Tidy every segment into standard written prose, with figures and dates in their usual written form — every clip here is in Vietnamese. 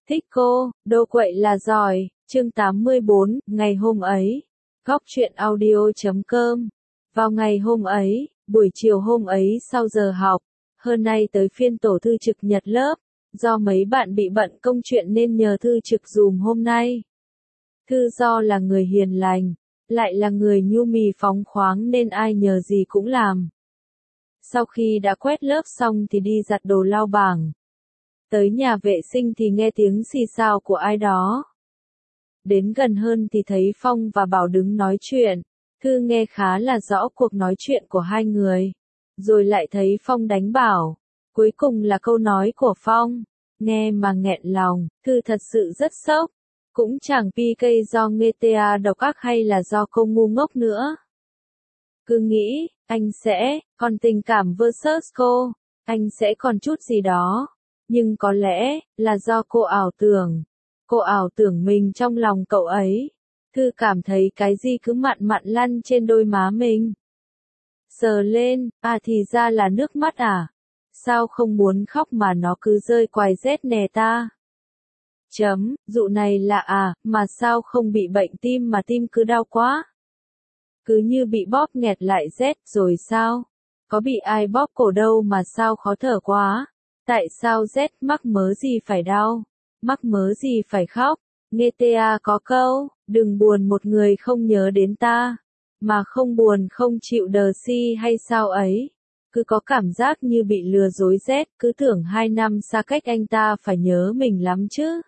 Thích cô, đô quậy là giỏi, chương 84, ngày hôm ấy. Góc truyện audio.com. Vào ngày hôm ấy, buổi chiều hôm ấy sau giờ học, hơn nay tới phiên tổ thư trực nhật lớp, do mấy bạn bị bận công chuyện nên nhờ thư trực dùm hôm nay. Thư do là người hiền lành, lại là người nhu mì phóng khoáng nên ai nhờ gì cũng làm. Sau khi đã quét lớp xong thì đi giặt đồ lau bảng. Tới nhà vệ sinh thì nghe tiếng xì xào của ai đó. Đến gần hơn thì thấy Phong và Bảo đứng nói chuyện. Thư nghe khá là rõ cuộc nói chuyện của hai người. Rồi lại thấy Phong đánh Bảo. Cuối cùng là câu nói của Phong. Nghe mà nghẹn lòng, Thư thật sự rất sốc. Cũng chẳng PK do GTA độc ác hay là do cô ngu ngốc nữa. Cứ nghĩ, anh sẽ, còn tình cảm versus cô, anh sẽ còn chút gì đó. Nhưng có lẽ, là do cô ảo tưởng. Cô ảo tưởng mình trong lòng cậu ấy. Thư cảm thấy cái gì cứ mặn mặn lăn trên đôi má mình. Sờ lên, à thì ra là nước mắt à? Sao không muốn khóc mà nó cứ rơi quài rét nè ta? Dụ này là à, mà sao không bị bệnh tim mà tim cứ đau quá? Cứ như bị bóp nghẹt lại rét rồi sao? Có bị ai bóp cổ đâu mà sao khó thở quá? Tại sao rét mắc mớ gì phải đau? Mắc mớ gì phải khóc? Nghe ta có câu, đừng buồn một người không nhớ đến ta. Mà không buồn không chịu đờ si hay sao ấy? Cứ có cảm giác như bị lừa dối rét, cứ tưởng 2 năm xa cách anh ta phải nhớ mình lắm chứ.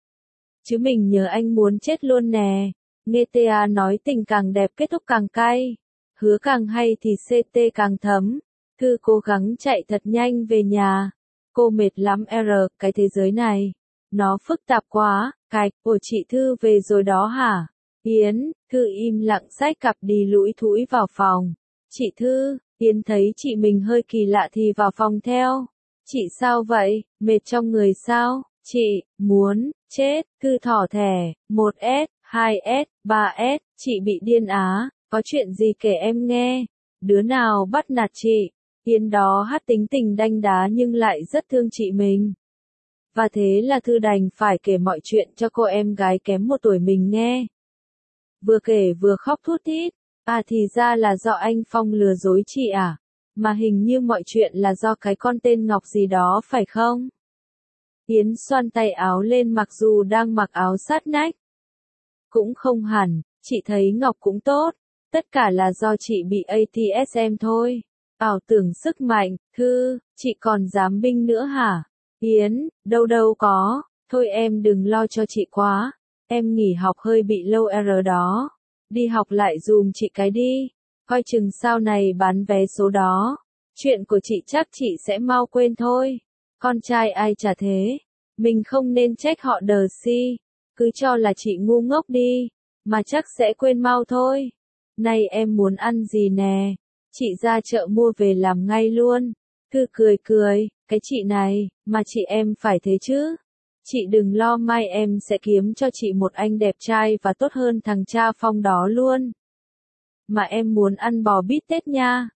Chứ mình nhớ anh muốn chết luôn nè. Nghe ta nói tình càng đẹp kết thúc càng cay. Hứa càng hay thì CT càng thấm. Thư cố gắng chạy thật nhanh về nhà. Cô mệt lắm cái thế giới này. Nó phức tạp quá, ủa chị Thư về rồi đó hả? Yến, Thư im lặng xách cặp đi lũi thũi vào phòng. Chị Thư, Yến thấy chị mình hơi kỳ lạ thì vào phòng theo. Chị sao vậy, mệt trong người sao? Chị, muốn, chết, Thư thỏ thẻ, 1S, 2S, 3S, chị bị điên á, có chuyện gì kể em nghe? Đứa nào bắt nạt chị? Yến đó hát tính tình đanh đá nhưng lại rất thương chị mình. Và thế là Thư đành phải kể mọi chuyện cho cô em gái kém 1 tuổi mình nghe. Vừa kể vừa khóc thút thít. À thì ra là do anh Phong lừa dối chị à? Mà hình như mọi chuyện là do cái con tên Ngọc gì đó phải không? Yến xoăn tay áo lên mặc dù đang mặc áo sát nách. Cũng không hẳn, chị thấy Ngọc cũng tốt. Tất cả là do chị bị ATSM thôi. Ảo tưởng sức mạnh, Thư, chị còn dám binh nữa hả? Yến, đâu có, thôi em đừng lo cho chị quá. Em nghỉ học hơi bị lâu đó. Đi học lại dùm chị cái đi. Coi chừng sau này bán vé số đó. Chuyện của chị chắc chị sẽ mau quên thôi. Con trai ai chả thế. Mình không nên trách họ đờ si. Cứ cho là chị ngu ngốc đi. Mà chắc sẽ quên mau thôi. Này em muốn ăn gì nè? Chị ra chợ mua về làm ngay luôn. Thư cười, cái chị này, mà chị em phải thế chứ. Chị đừng lo mai em sẽ kiếm cho chị một anh đẹp trai và tốt hơn thằng cha Phong đó luôn. Mà em muốn ăn bò bít tết nha.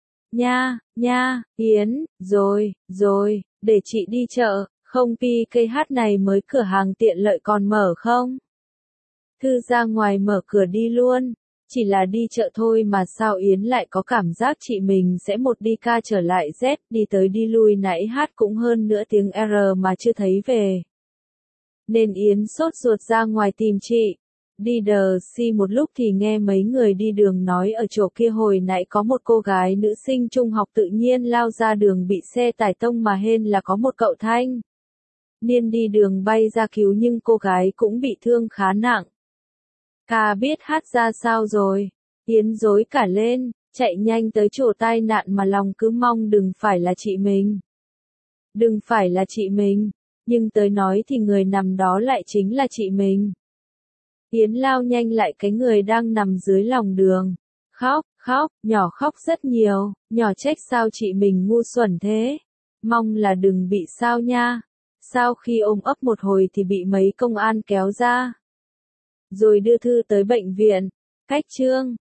Nha, Yến, rồi, để chị đi chợ, không PKH này mới cửa hàng tiện lợi còn mở không? Thư ra ngoài mở cửa đi luôn. Chỉ là đi chợ thôi mà sao Yến lại có cảm giác chị mình sẽ một đi ca trở lại Z, đi tới đi lui nãy hát cũng hơn nửa tiếng R mà chưa thấy về. Nên Yến sốt ruột ra ngoài tìm chị. Đi đờ si một lúc thì nghe mấy người đi đường nói ở chỗ kia hồi nãy có một cô gái nữ sinh trung học tự nhiên lao ra đường bị xe tải tông mà hên là có một cậu thanh niên đi đường bay ra cứu nhưng cô gái cũng bị thương khá nặng. Ca biết hát ra sao rồi? Yến rối cả lên, chạy nhanh tới chỗ tai nạn mà lòng cứ mong đừng phải là chị mình. Đừng phải là chị mình, nhưng tới nói thì người nằm đó lại chính là chị mình. Yến lao nhanh lại cái người đang nằm dưới lòng đường. Khóc, nhỏ khóc rất nhiều, nhỏ trách sao chị mình ngu xuẩn thế. Mong là đừng bị sao nha. Sau khi ôm ấp một hồi thì bị mấy công an kéo ra. Rồi đưa Thư tới bệnh viện. Cách chương